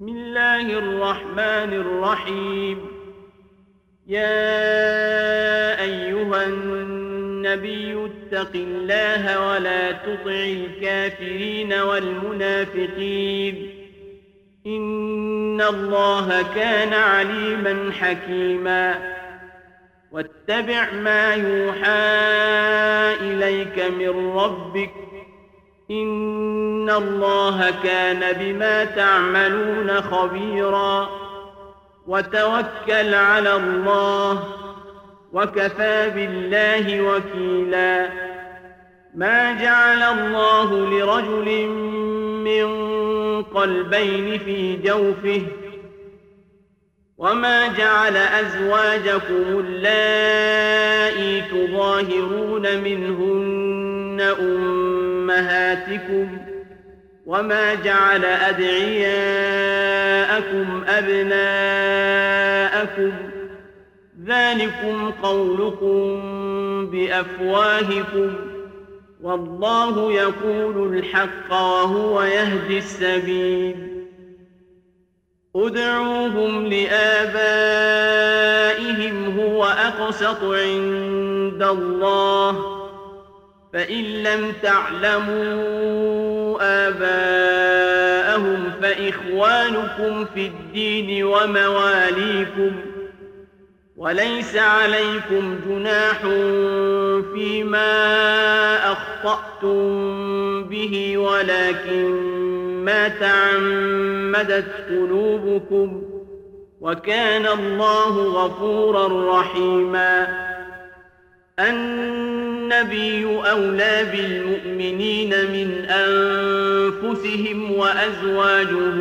بسم الله الرحمن الرحيم. يا أيها النبي اتق الله ولا تطع الكافرين والمنافقين، إن الله كان عليما حكيما. واتبع ما يوحى إليك من ربك، إن الله كان بما تعملون خبيرا. وتوكل على الله، وكفى بالله وكيلا. ما جعل الله لرجل من قلبين في جوفه، وما جعل أزواجكم اللائي تظاهرون منهن أمهاتكم، وما جعل أدعياءكم أبناءكم، ذلكم قولكم بأفواهكم، والله يقول الحق وهو يهدي السبيل. ادعوهم لآبائهم هو أقسط عند الله، فإن لم تعلموا آباءهم فإخوانكم في الدين ومواليكم، وليس عليكم جناح فيما أخطأتم به، ولكن ما تعمدت قلوبكم، وكان الله غفورا رحيما. النبي أولى بالمؤمنين من أنفسهم، وأزواجه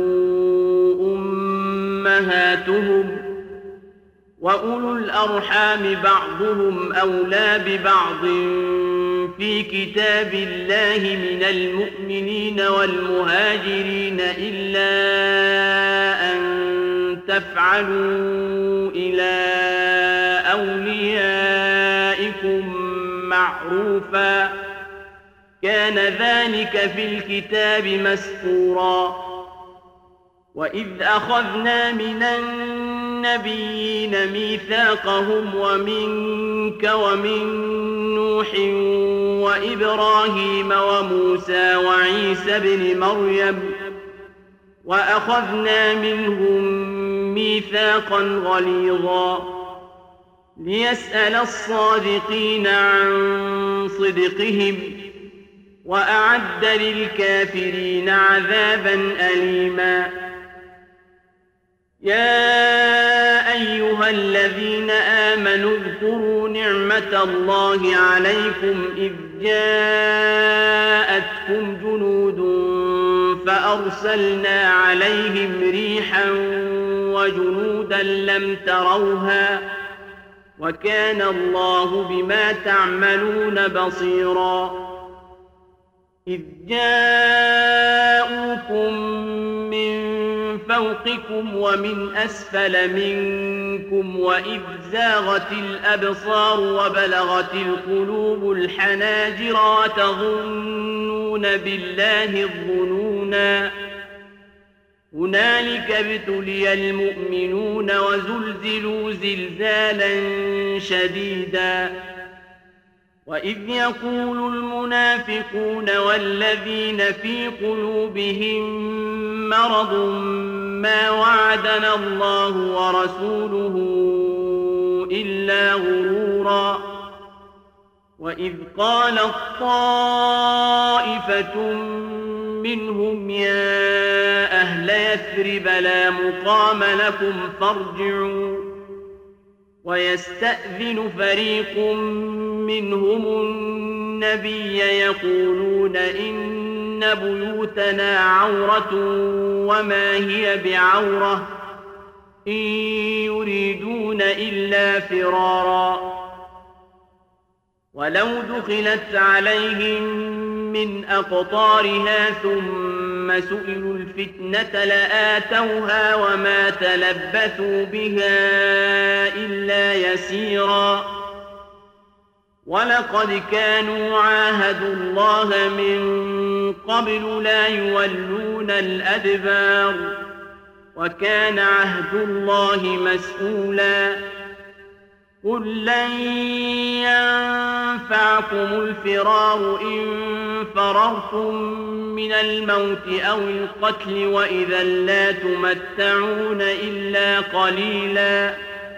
أمهاتهم، وأولو الأرحام بعضهم أولى ببعض في كتاب الله من المؤمنين والمهاجرين، إلا أن تفعلوا إلى أوليائكم معروفا، كان ذلك في الكتاب مسطورا. وإذ أخذنا من النبيين ميثاقهم ومنك ومن نوح وإبراهيم وموسى وعيسى ابن مريم، وأخذنا منهم ميثاقا غليظا، ليسأل الصادقين عن صدقهم، وأعد للكافرين عذابا أليما. يا أيها الذين آمنوا اذكروا نعمة الله عليكم إذ جاءتكم جنود فأرسلنا عليهم ريحا وجنودا لم تروها، وكان الله بما تعملون بصيرا. إذ جاءوكم من فوقكم ومن أسفل منكم، وإذ زاغت الأبصار وبلغت القلوب الحناجر، وتظنون بالله الظنونا. هنالك ابتلي المؤمنون وزلزلوا زلزالا شديدا. وإذ يقول المنافقون والذين في قلوبهم مرض ما وعدنا الله ورسوله إلا غرورا. وإذ قالت طائفة منهم يا أهل يثرب لا مقام لكم فارجعوا، ويستأذن فريق منهم النبي يقولون إن بيوتنا عورة وما هي بعورة، إن يريدون إلا فرارا. ولو دخلت عليهم من أقطارها ثم سئلوا الفتنة لآتوها وما تلبثوا بها إلا يسيرا. ولقد كانوا عاهدوا الله من قبل لا يولون الأدبار وكان عهد الله مسؤولا. قل لن ينفعكم الفرار إن فررتم من الموت أو القتل وإذا لا تمتعون إلا قليلا.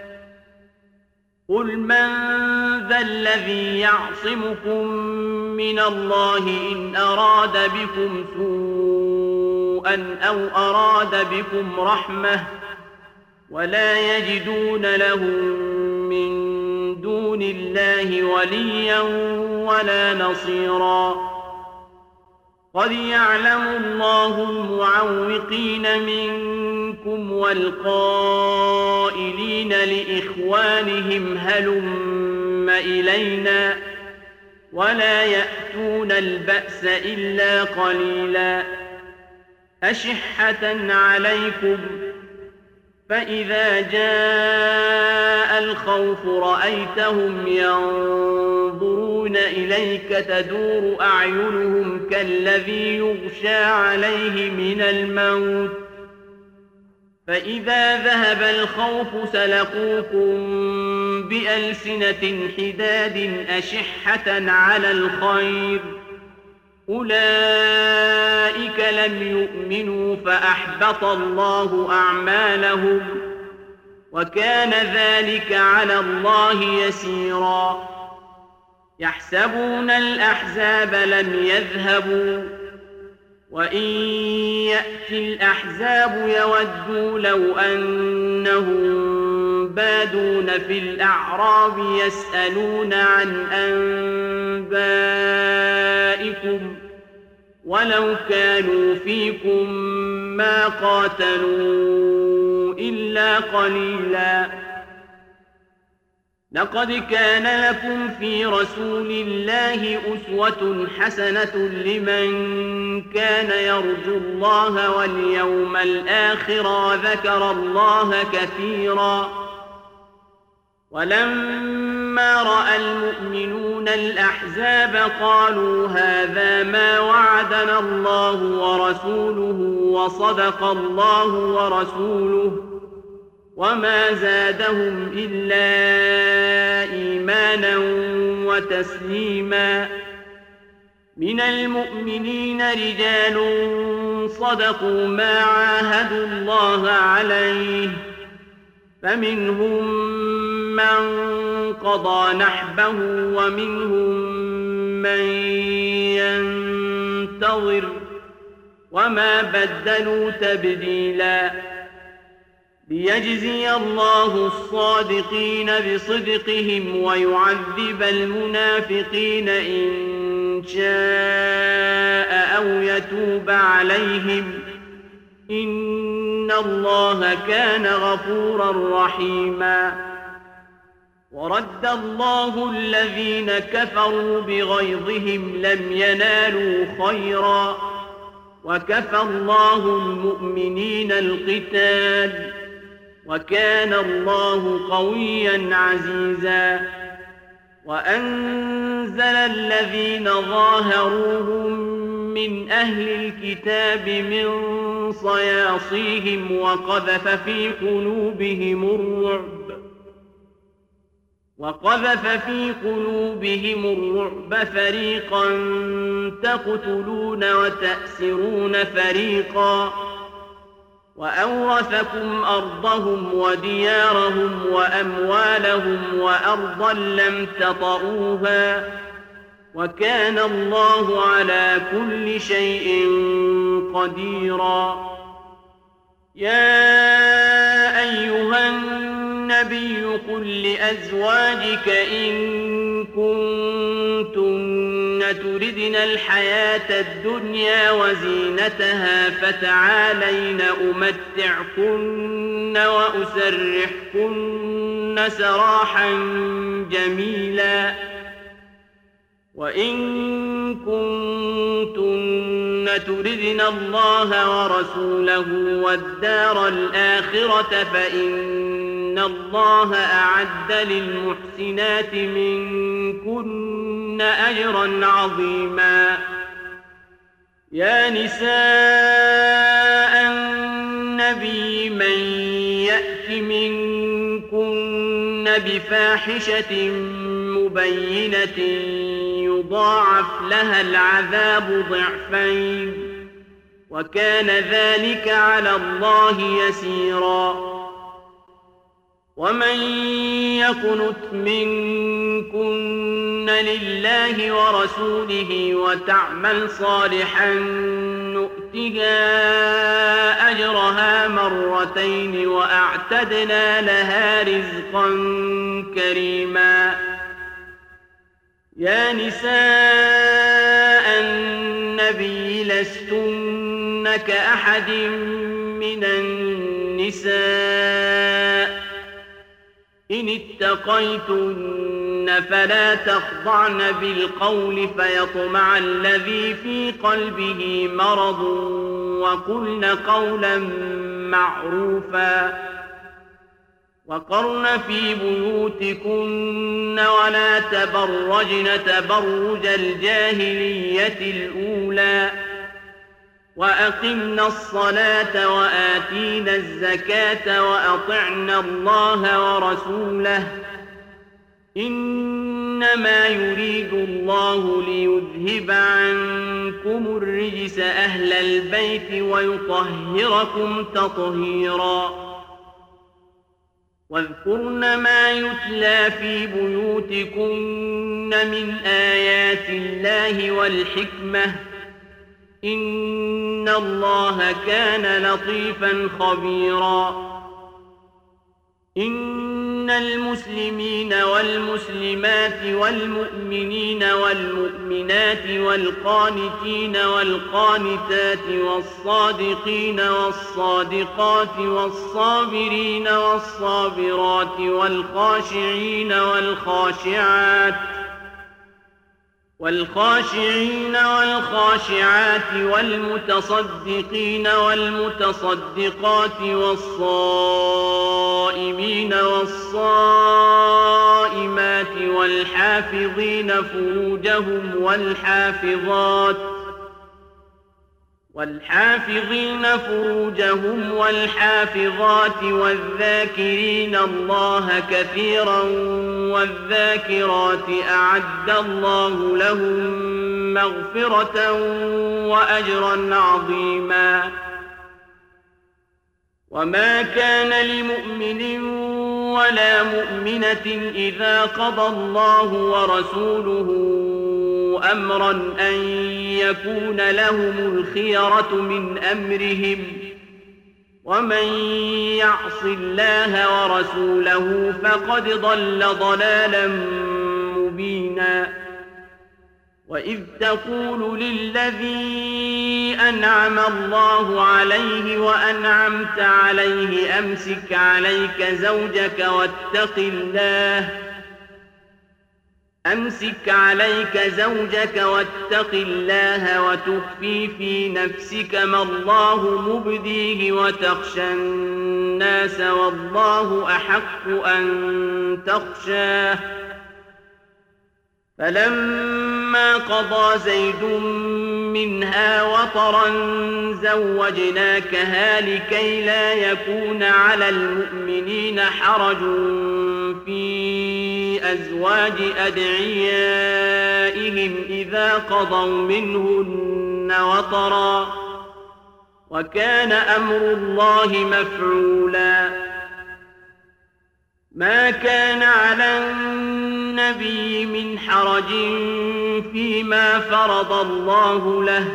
قل من ذا الذي يعصمكم من الله إن أراد بكم سوءا أو أراد بكم رحمة ولا يجدون لهم من دون الله وليا ولا نصيرا. قد يعلم الله المعوقين منكم والقائلين لإخوانهم هلم إلينا ولا يأتون البأس إلا قليلا. أشحة عليكم فإذا جاء الخوف رأيتهم ينظرون إليك تدور أعينهم كالذي يغشى عليه من الموت فإذا ذهب الخوف سلقوكم بألسنة حداد أشحة على الخير أولئك لم يؤمنوا فأحبط الله أعمالهم وكان ذلك على الله يسيرا. يحسبون الأحزاب لم يذهبوا وإن يأتي الأحزاب يودوا لو أنهم بادون في الأعراب يسألون عن أنبائكم ولو كانوا فيكم ما قاتلوا إلا قليلا. لقد كان لكم في رسول الله أسوة حسنة لمن كان يرجو الله واليوم الآخر وذكر الله كثيرا. ولما رأى المؤمنون الأحزاب قالوا هذا ما وعدنا الله ورسوله وصدق الله ورسوله وما زادهم إلا إيمانا وتسليما. من المؤمنين رجال صدقوا ما عاهدوا الله عليه فمنهم من قضى نحبه ومنهم من ينتظر وما بدلوا تبديلا. ليجزي الله الصادقين بصدقهم ويعذب المنافقين إن شاء أو يتوب عليهم إن الله كان غفورا رحيما. ورد الله الذين كفروا بغيظهم لم ينالوا خيرا وكفى الله المؤمنين القتال وكان الله قويا عزيزا. وأنزل الذين ظاهروهم من أهل الكتاب من صياصيهم وقذف في قلوبهم الرعب فريقا تقتلون وتأسرون فريقا وأورثكم أرضهم وديارهم وأموالهم وأرضا لم تطئوها وكان الله على كل شيء قديرا. يا أيها النبي قل لأزواجك إن كنتن تردن الحياة الدنيا وزينتها فتعالين أمتعكن وأسرحكن سراحا جميلا. وإن كنتن تردن الله ورسوله والدار الآخرة فإن الله أعد للمحسنات منكن أجرا عظيما. يا نساء النبي من يأت منكن بفاحشة مبينة يضاعف لها العذاب ضعفين وكان ذلك على الله يسيرا ومن يقنت منكن لله ورسوله وتعمل صالحا نؤتها أجرها مرتين وأعتدنا لها رزقا كريما يا نساء النبي لستن كأحد من النساء إن اتقيتن فلا تخضعن بالقول فيطمع الذي في قلبه مرض وقلن قولا معروفا وقرن في بيوتكن ولا تبرجن تبرج الجاهلية الأولى وأقمنا الصلاة وآتينا الزكاة وأطعنا الله ورسوله إنما يريد الله ليذهب عنكم الرجس أهل البيت ويطهركم تطهيرا واذكرن ما يتلى في بيوتكن من آيات الله والحكمة إن الله كان لطيفا خبيرا إن المسلمين والمسلمات والمؤمنين والمؤمنات والقانتين والقانتات والصادقين والصادقات والصابرين والصابرات والخاشعين والخاشعات والمتصدقين والمتصدقات والصائمين والصائمات والحافظين فروجهم والحافظات والذاكرين الله كثيرا والذاكرات أعد الله لهم مغفرة وأجرا عظيما وما كان لمؤمن ولا مؤمنة إذا قضى الله ورسوله أمرا أن يكون لهم الخيرة من أمرهم ومن يعص الله ورسوله فقد ضل ضلالا مبينا وإذ تقول للذي أنعم الله عليه وأنعمت عليه أمسك عليك زوجك واتق الله وتخفي في نفسك ما الله مبديه وتخشى الناس والله أحق أن تخشاه فلما قضى زيد منها وطرا زوجناكها لكي لا يكون على المؤمنين حرج في أزواج أدعيائهم إذا قضوا منهن وطرا وكان أمر الله مفعولا ما كان على النبي من حرج فيما فرض الله له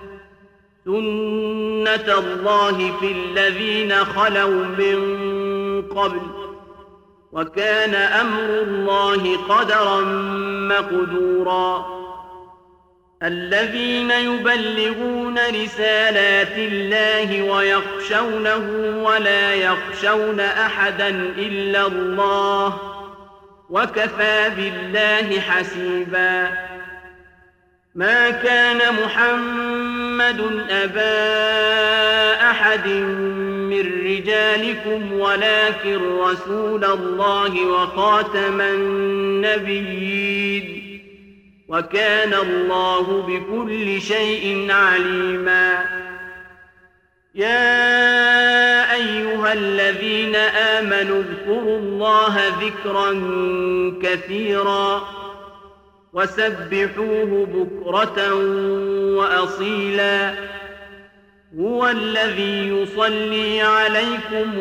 سنة الله في الذين خلوا من قبل وكان أمر الله قدرا مقدورا الذين يبلغون رسالات الله ويخشونه ولا يخشون أحدا إلا الله وكفى بالله حسيبا ما كان محمد أبا أحد من رجالكم ولكن رسول الله وخاتم النبيين وكان الله بكل شيء عليما يا أيها الذين آمنوا اذكروا الله ذكرا كثيرا وسبحوه بكرة وأصيلا هو الذي يصلي عليكم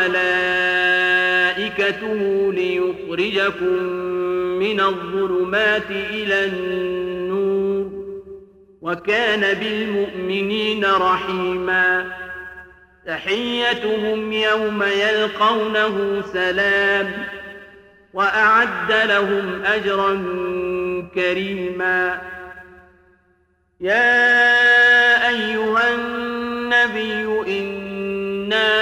وملائكته ليخرجكم من الظلمات إلى النور وكان بالمؤمنين رحيما تحيتهم يوم يلقونه سلام وأعد لهم أجرا كريما يا أيها النبي إنا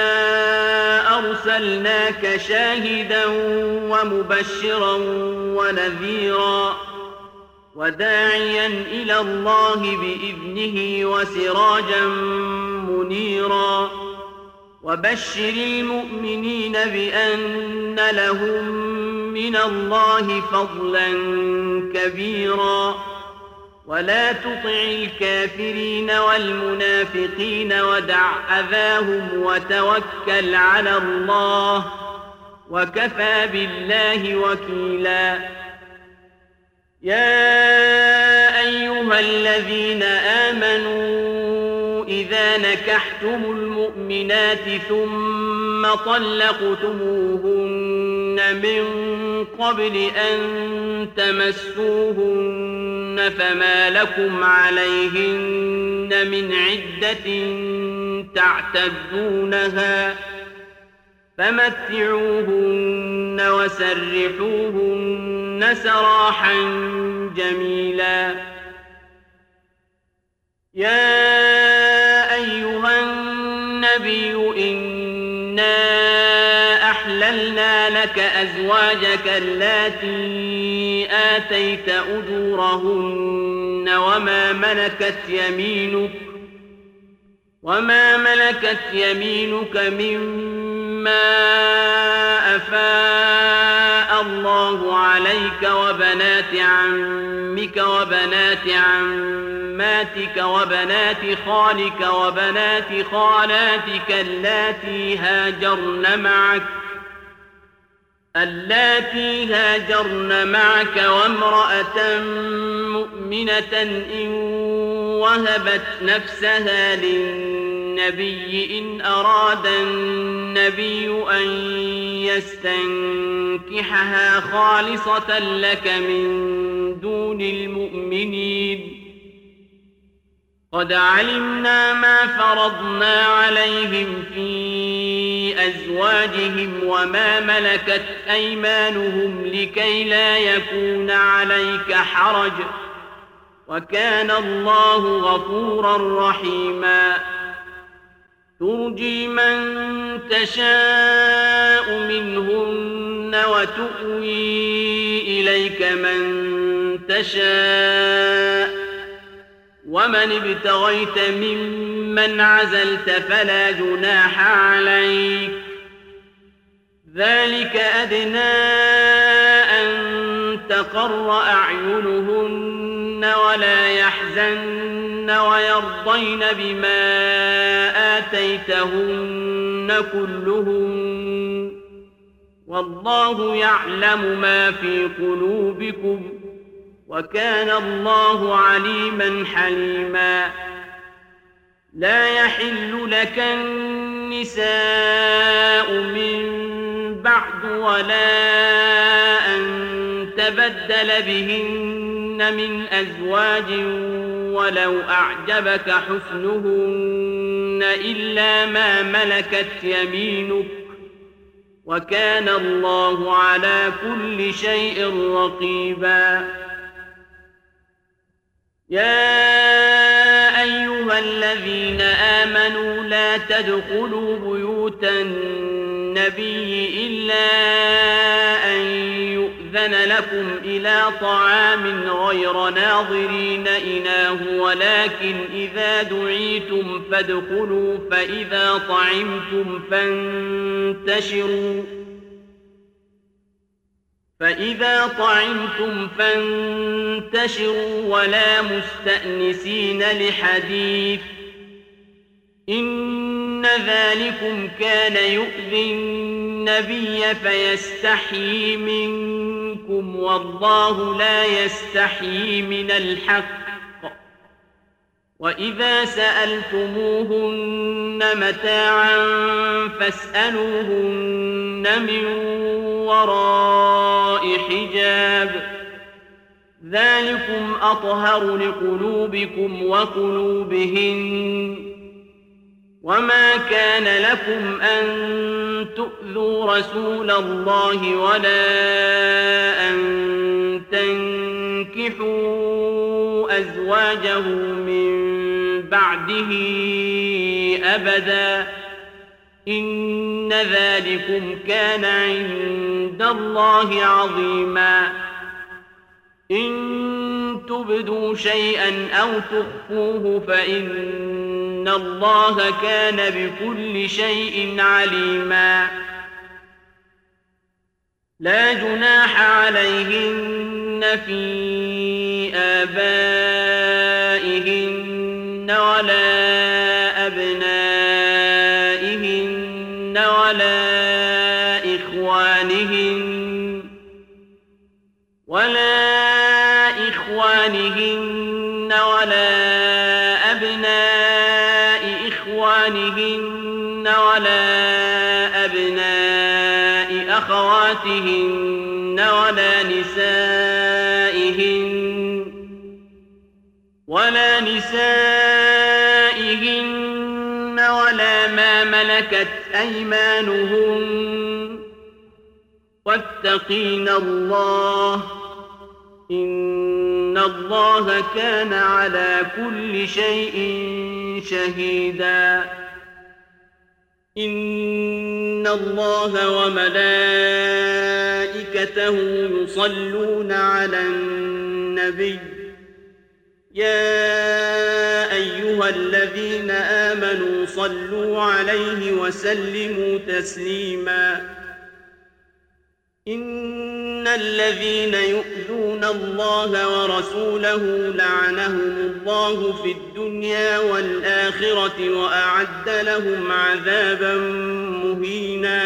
أرسلناك شاهدا ومبشرا ونذيرا وداعيا إلى الله بإذنه وسراجا منيرا وبشر المؤمنين بأن لهم من الله فضلا كبيرا ولا تطع الكافرين والمنافقين ودع أذاهم وتوكل على الله وكفى بالله وكيلا يا أيها الذين آمنوا إذا نكحتم المؤمنات ثم طلقتموهن من قبل أن تمسوهن فما لكم عليهن من عدة تعتدونها فمتعوهن وسرحوهن سراحا جميلا يا أيها النبي إنا أحللنا لك أزواجك اللاتي آتيت أجورهن وما ملكت يمينك مما أفاء الله عليك وبنات عمك وبنات عماتك وبنات خالك وبنات خالاتك اللاتي هاجرن معك وامرأة مؤمنة إن وهبت نفسها للنبي إن أراد النبي أن يستنكحها خالصة لك من دون المؤمنين قد علمنا ما فرضنا عليهم في أزواجهم وما ملكت أيمانهم لكي لا يكون عليك حرج وكان الله غفورا رحيما ترجي من تشاء منهن وتؤوي إليك من تشاء ومن ابتغيت ممن عزلت فلا جناح عليك ذلك أدنى أن تقر أعينهن ولا يحزن ويرضين بما آتيتهن كلهن والله يعلم ما في قلوبكم وكان الله عليما حليما لا يحل لك النساء من بعد ولا أن تبدل بهن من أزواج ولو أعجبك حسنهن إلا ما ملكت يمينك وكان الله على كل شيء رقيبا يا أيها الذين آمنوا لا تدخلوا بيوت النبي إلا أن يؤذن لكم إلى طعام غير ناظرين إناه ولكن إذا دعيتم فادخلوا فإذا طعمتم فانتشروا ولا مستأنسين لحديث إن إن ذلكم كان يؤذي النبي فيستحيي منكم والله لا يستحيي من الحق وإذا سألتموهن متاعا فاسألوهن من وراء حجاب ذلكم أطهر لقلوبكم وقلوبهن وما كان لكم أن تؤذوا رسول الله ولا أن تنكحوا أزواجه من بعده أبدا إن ذلكم كان عند الله عظيما إن تبدوا شيئا أو تخفوه فإن الله كان بكل شيء عليما لا جناح عليهن في آبائهن ولا أبنائهن ولا إخوانهن ولا أبناء إخوانهن ولا أبناء أخواتهن ولا نسائهن ولا ما ملكت أيمانهن واتقين الله إن الله كان على كل شيء شهيدا إن الله وملائكته يصلون على النبي يا أيها الذين آمنوا صلوا عليه وسلموا تسليما إن الذين يؤذون الله ورسوله لعنهم الله في الدنيا والآخرة وأعد لهم عذابا مهينا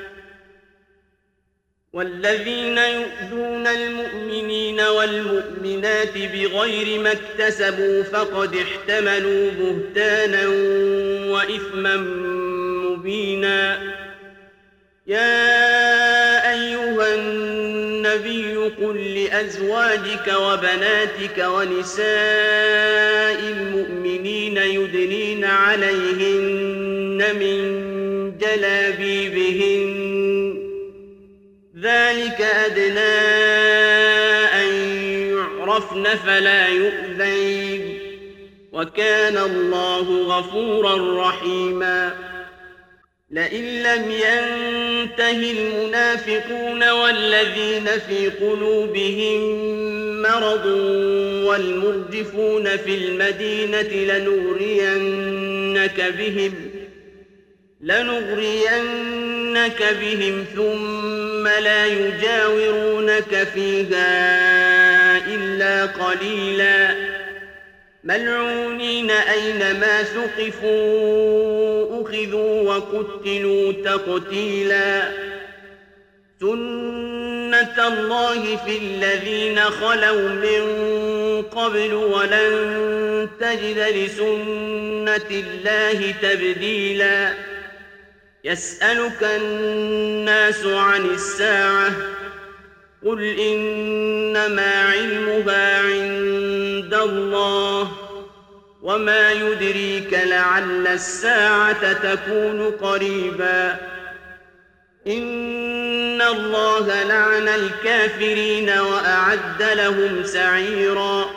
والذين يؤذون المؤمنين والمؤمنات بغير ما اكتسبوا فقد احتملوا بهتانا وإثما مبينا يا أيها النبي قل لأزواجك وبناتك ونساء المؤمنين يدنين عليهن من جلابيبهن ذلك أدنى أن يعرفن فلا يؤذين وكان الله غفورا رحيما لئن لم ينته المنافقون والذين في قلوبهم مرض والمرجفون في المدينة لنغرينك بهم ثم لا يجاورونك فيها إلا قليلا ملعونين أينما ثقفوا أخذوا وقتلوا تقتيلا سنة الله في الذين خلوا من قبل ولن تجد لسنة الله تبديلا يسألك الناس عن الساعة قل إنما علمها عند الله وما يدريك لعل الساعة تكون قريبا إن الله لعن الكافرين وأعد لهم سعيرا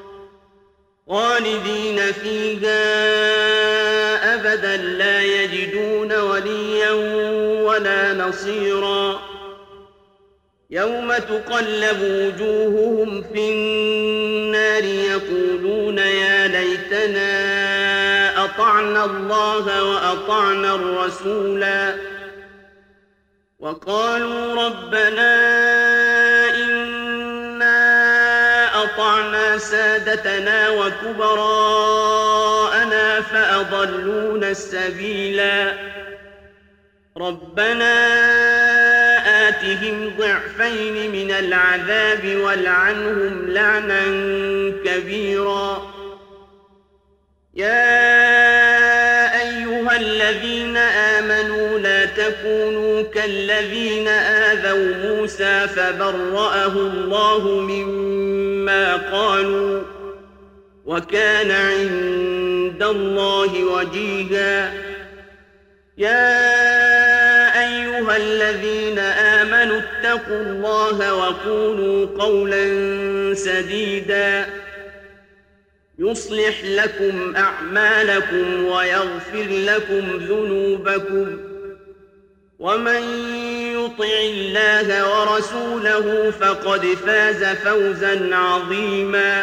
خالدين فيها أبدا لا يجدون وليا ولا نصيرا يوم تقلب وجوههم في النار يقولون يا ليتنا أطعنا الله وأطعنا الرسولا وقالوا ربنا إنا أطعنا سادتنا وكبراءنا فأضلونا السبيلا ربنا آتهم ضعفين من العذاب والعنهم لعنا كبيرا يا أيها الذين آمنوا لا تكونوا كالذين آذوا موسى فبرأه الله مما قالوا وكان عند الله وجيها يا أيها الذين آمنوا اتقوا الله وقولوا قولا سديدا يصلح لكم أعمالكم ويغفر لكم ذنوبكم ومن يطع الله ورسوله فقد فاز فوزا عظيما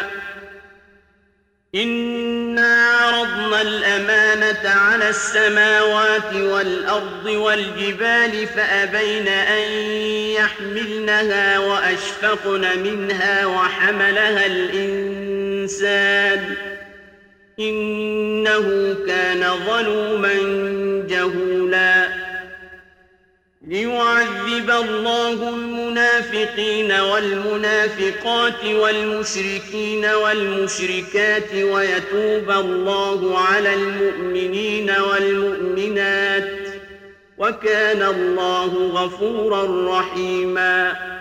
إنا عرضنا الأمانة على السماوات والأرض والجبال فأبين أن يحملنها وأشفقن منها وحملها الإنسان إنه كان ظلوما جهولا ليعذب الله المنافقين والمنافقات والمشركين والمشركات ويتوب الله على المؤمنين والمؤمنات وكان الله غفورا رحيما